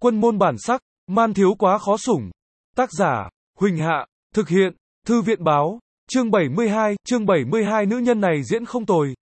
Quân môn bản sắc, man thiếu quá khó sủng. Tác giả, Huỳnh Hạ, thực hiện, Thư viện báo, chương 72, nữ nhân này diễn không tồi.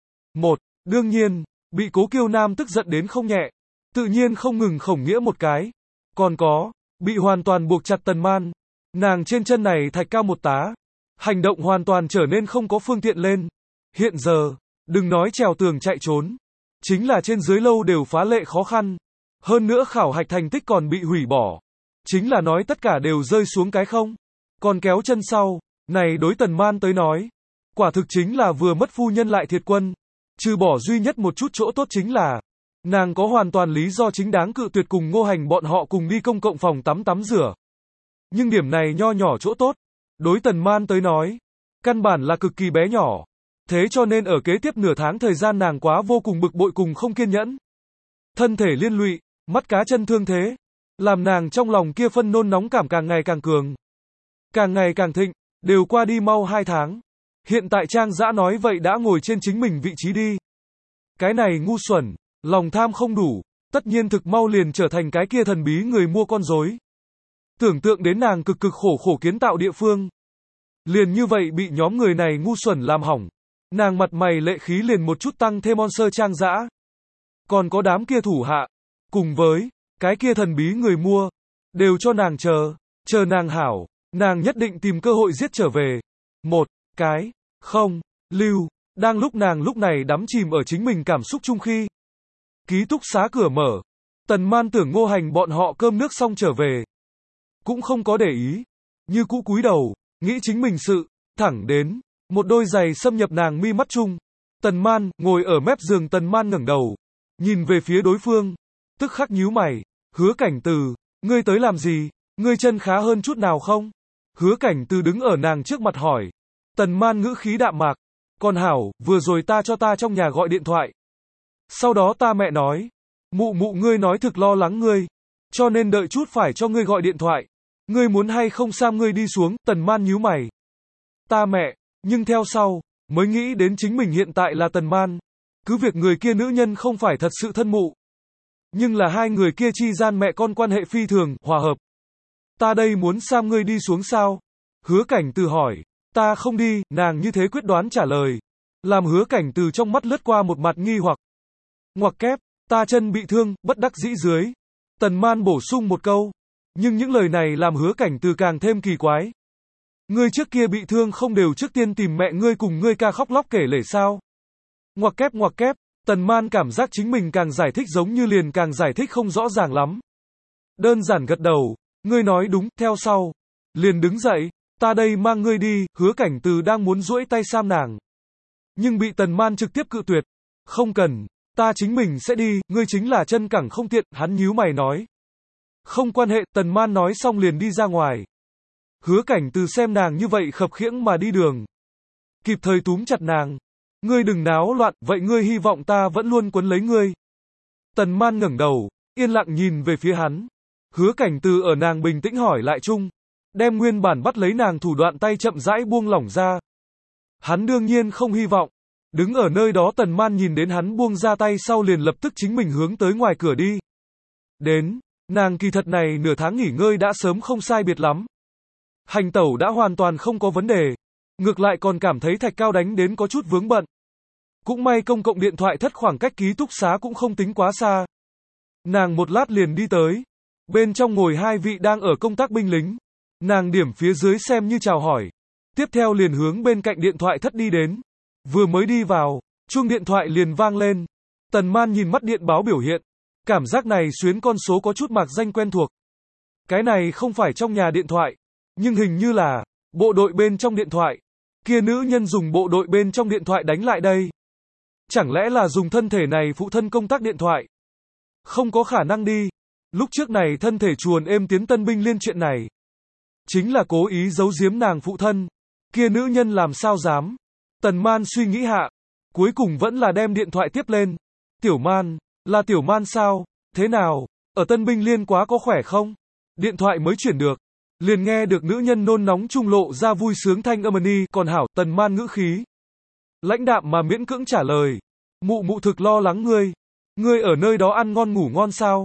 1. Đương nhiên, bị Cố Kiêu Nam tức giận đến không nhẹ. Tự nhiên không ngừng khổng nghĩa một cái. Còn có, bị hoàn toàn buộc chặt Tần Man. Nàng trên chân này thạch cao một tá. Hành động hoàn toàn trở nên không có phương tiện lên. Hiện giờ, đừng nói trèo tường chạy trốn. Chính là trên dưới lâu đều phá lệ khó khăn. Hơn nữa khảo hạch thành tích còn bị hủy bỏ. Chính là nói tất cả đều rơi xuống cái không. Còn kéo chân sau, này đối Tần Man tới nói. Quả thực chính là vừa mất phu nhân lại thiệt quân. Trừ bỏ duy nhất một chút chỗ tốt chính là, nàng có hoàn toàn lý do chính đáng cự tuyệt cùng Ngô Hành bọn họ cùng đi công cộng phòng tắm rửa. Nhưng điểm này nho nhỏ chỗ tốt, đối Tần Man tới nói, căn bản là cực kỳ bé nhỏ. Thế cho nên ở kế tiếp nửa tháng thời gian nàng quá vô cùng bực bội cùng không kiên nhẫn. Thân thể liên lụy, mắt cá chân thương thế, làm nàng trong lòng kia phân nôn nóng cảm càng ngày càng cường. Càng ngày càng thịnh, đều qua đi mau 2 tháng. Hiện tại Trang Dã nói vậy đã ngồi trên chính mình vị trí đi. Cái này ngu xuẩn, lòng tham không đủ, tất nhiên thực mau liền trở thành cái kia thần bí người mua con rối. Tưởng tượng đến nàng cực khổ kiến tạo địa phương. Liền như vậy bị nhóm người này ngu xuẩn làm hỏng. Nàng mặt mày lệ khí liền một chút tăng thêm monster Trang Dã. Còn có đám kia thủ hạ, cùng với cái kia thần bí người mua, đều cho nàng chờ nàng hảo, nàng nhất định tìm cơ hội giết trở về. Một cái, không, lưu, đang lúc nàng lúc này đắm chìm ở chính mình cảm xúc chung khi. Ký túc xá cửa mở, Tần Man tưởng Ngô Hành bọn họ cơm nước xong trở về. Cũng không có để ý, như cũ cúi đầu, nghĩ chính mình sự, thẳng đến, một đôi giày xâm nhập nàng mi mắt chung. Tần Man, ngồi ở mép giường Tần Man ngẩng đầu, nhìn về phía đối phương, tức khắc nhíu mày, Hứa Cảnh Từ, ngươi tới làm gì, ngươi chân khá hơn chút nào không? Hứa Cảnh Từ đứng ở nàng trước mặt hỏi. Tần Man ngữ khí đạm mạc, còn hảo, vừa rồi ta cho ta trong nhà gọi điện thoại. Sau đó ta mẹ nói, mụ ngươi nói thực lo lắng ngươi, cho nên đợi chút phải cho ngươi gọi điện thoại. Ngươi muốn hay không Sam ngươi đi xuống, Tần Man nhíu mày. Ta mẹ, nhưng theo sau, mới nghĩ đến chính mình hiện tại là Tần Man. Cứ việc người kia nữ nhân không phải thật sự thân mụ. Nhưng là hai người kia chi gian mẹ con quan hệ phi thường, hòa hợp. Ta đây muốn Sam ngươi đi xuống sao? Hứa Cảnh Từ hỏi. Ta không đi, nàng như thế quyết đoán trả lời. Làm Hứa Cảnh Từ trong mắt lướt qua một mặt nghi hoặc. Ngoặc kép, ta chân bị thương, bất đắc dĩ dưới. Tần Man bổ sung một câu. Nhưng những lời này làm Hứa Cảnh Từ càng thêm kỳ quái. Ngươi trước kia bị thương không đều trước tiên tìm mẹ ngươi cùng ngươi ca khóc lóc kể lể sao? Ngoặc kép, Tần Man cảm giác chính mình càng giải thích giống như liền càng giải thích không rõ ràng lắm. Đơn giản gật đầu, ngươi nói đúng, theo sau. Liền đứng dậy, ta đây mang ngươi đi, Hứa Cảnh Từ đang muốn duỗi tay sam nàng. Nhưng bị Tần Man trực tiếp cự tuyệt. Không cần, ta chính mình sẽ đi, ngươi chính là chân cẳng không tiện, hắn nhíu mày nói. Không quan hệ, Tần Man nói xong liền đi ra ngoài. Hứa Cảnh Từ xem nàng như vậy khập khiễng mà đi đường. Kịp thời túm chặt nàng. Ngươi đừng náo loạn, vậy ngươi hy vọng ta vẫn luôn quấn lấy ngươi. Tần Man ngẩng đầu, yên lặng nhìn về phía hắn. Hứa Cảnh Từ ở nàng bình tĩnh hỏi lại chung. Đem nguyên bản bắt lấy nàng thủ đoạn tay chậm rãi buông lỏng ra. Hắn đương nhiên không hy vọng. Đứng ở nơi đó Tần Man nhìn đến hắn buông ra tay sau liền lập tức chính mình hướng tới ngoài cửa đi. Đến, nàng kỳ thật này nửa tháng nghỉ ngơi đã sớm không sai biệt lắm. Hành tẩu đã hoàn toàn không có vấn đề. Ngược lại còn cảm thấy thạch cao đánh đến có chút vướng bận. Cũng may công cộng điện thoại thất khoảng cách ký túc xá cũng không tính quá xa. Nàng một lát liền đi tới. Bên trong ngồi hai vị đang ở công tác binh lính. Nàng điểm phía dưới xem như chào hỏi. Tiếp theo liền hướng bên cạnh điện thoại thất đi đến. Vừa mới đi vào, chuông điện thoại liền vang lên. Tần Man nhìn mắt điện báo biểu hiện. Cảm giác này xuyến con số có chút mạc danh quen thuộc. Cái này không phải trong nhà điện thoại. Nhưng hình như là bộ đội bên trong điện thoại. Kia nữ nhân dùng bộ đội bên trong điện thoại đánh lại đây. Chẳng lẽ là dùng thân thể này phụ thân công tác điện thoại? Không có khả năng đi. Lúc trước này thân thể chuồn êm tiến tân binh liên chuyện này. Chính là cố ý giấu giếm nàng phụ thân. Kia nữ nhân làm sao dám. Tần Man suy nghĩ hạ. Cuối cùng vẫn là đem điện thoại tiếp lên. Tiểu Man, là Tiểu Man sao? Thế nào? Ở tân binh liên quá có khỏe không? Điện thoại mới chuyển được. Liền nghe được nữ nhân nôn nóng trung lộ ra vui sướng thanh âm ni, còn hảo, Tần Man ngữ khí. Lãnh đạm mà miễn cưỡng trả lời. Mụ thực lo lắng ngươi. Ngươi ở nơi đó ăn ngon ngủ ngon sao?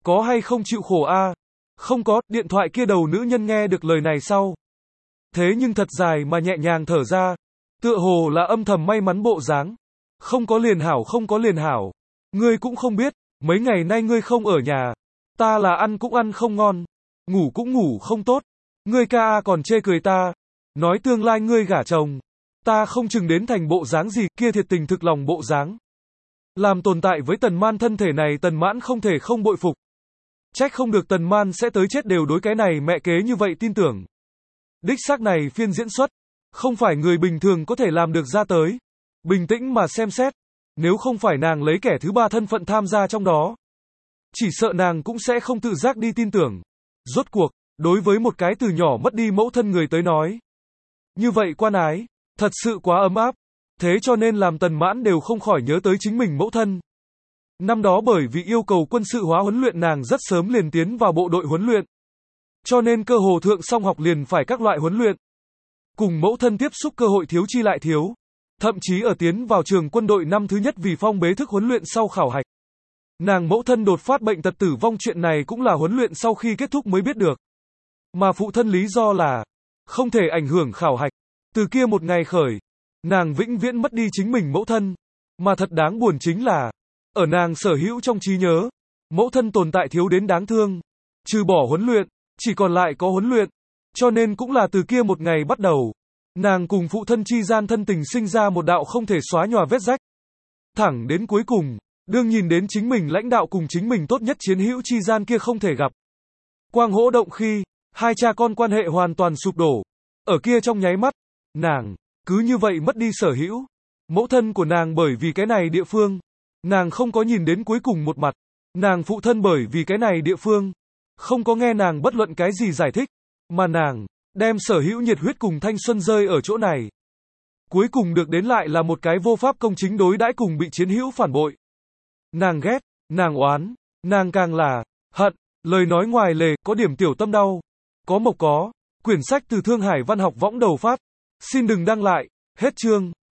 Có hay không chịu khổ a? Không có, điện thoại kia đầu nữ nhân nghe được lời này sau. Thế nhưng thật dài mà nhẹ nhàng thở ra. Tựa hồ là âm thầm may mắn bộ dáng. Không có liền hảo, không có liền hảo. Ngươi cũng không biết, mấy ngày nay ngươi không ở nhà. Ta là ăn cũng ăn không ngon. Ngủ cũng ngủ không tốt. Ngươi ca còn chê cười ta. Nói tương lai ngươi gả chồng. Ta không chừng đến thành bộ dáng gì, kia thiệt tình thực lòng bộ dáng. Làm tồn tại với Tần Man thân thể này Tần Mãn không thể không bội phục. Trách không được Tần Man sẽ tới chết đều đối cái này mẹ kế như vậy tin tưởng. Đích xác này phiên diễn xuất, không phải người bình thường có thể làm được ra tới. Bình tĩnh mà xem xét, nếu không phải nàng lấy kẻ thứ ba thân phận tham gia trong đó, chỉ sợ nàng cũng sẽ không tự giác đi tin tưởng. Rốt cuộc, đối với một cái từ nhỏ mất đi mẫu thân người tới nói, như vậy quan ái, thật sự quá ấm áp. Thế cho nên làm Tần Mãn đều không khỏi nhớ tới chính mình mẫu thân. Năm đó bởi vì yêu cầu quân sự hóa huấn luyện nàng rất sớm liền tiến vào bộ đội huấn luyện. Cho nên cơ hồ thượng xong học liền phải các loại huấn luyện. Cùng mẫu thân tiếp xúc cơ hội thiếu chi lại thiếu. Thậm chí ở tiến vào trường quân đội năm thứ nhất vì phong bế thức huấn luyện sau khảo hạch. Nàng mẫu thân đột phát bệnh tật tử vong chuyện này cũng là huấn luyện sau khi kết thúc mới biết được. Mà phụ thân lý do là không thể ảnh hưởng khảo hạch. Từ kia một ngày khởi, nàng vĩnh viễn mất đi chính mình mẫu thân. Mà thật đáng buồn chính là, ở nàng sở hữu trong trí nhớ, mẫu thân tồn tại thiếu đến đáng thương. Trừ bỏ huấn luyện, chỉ còn lại có huấn luyện. Cho nên cũng là từ kia một ngày bắt đầu, nàng cùng phụ thân chi gian thân tình sinh ra một đạo không thể xóa nhòa vết rách. Thẳng đến cuối cùng, đương nhìn đến chính mình lãnh đạo cùng chính mình tốt nhất chiến hữu chi gian kia không thể gặp. Quang hỗ động khi, hai cha con quan hệ hoàn toàn sụp đổ. Ở kia trong nháy mắt, nàng cứ như vậy mất đi sở hữu. Mẫu thân của nàng bởi vì cái này địa phương, nàng không có nhìn đến cuối cùng một mặt. Nàng phụ thân bởi vì cái này địa phương, không có nghe nàng bất luận cái gì giải thích, mà nàng đem sở hữu nhiệt huyết cùng thanh xuân rơi ở chỗ này. Cuối cùng được đến lại là một cái vô pháp công chính đối đãi cùng bị chiến hữu phản bội. Nàng ghét, nàng oán, nàng càng là hận, lời nói ngoài lề, có điểm tiểu tâm đau. Có mộc có, quyển sách từ Thương Hải Văn học võng đầu phát. Xin đừng đăng lại, hết chương.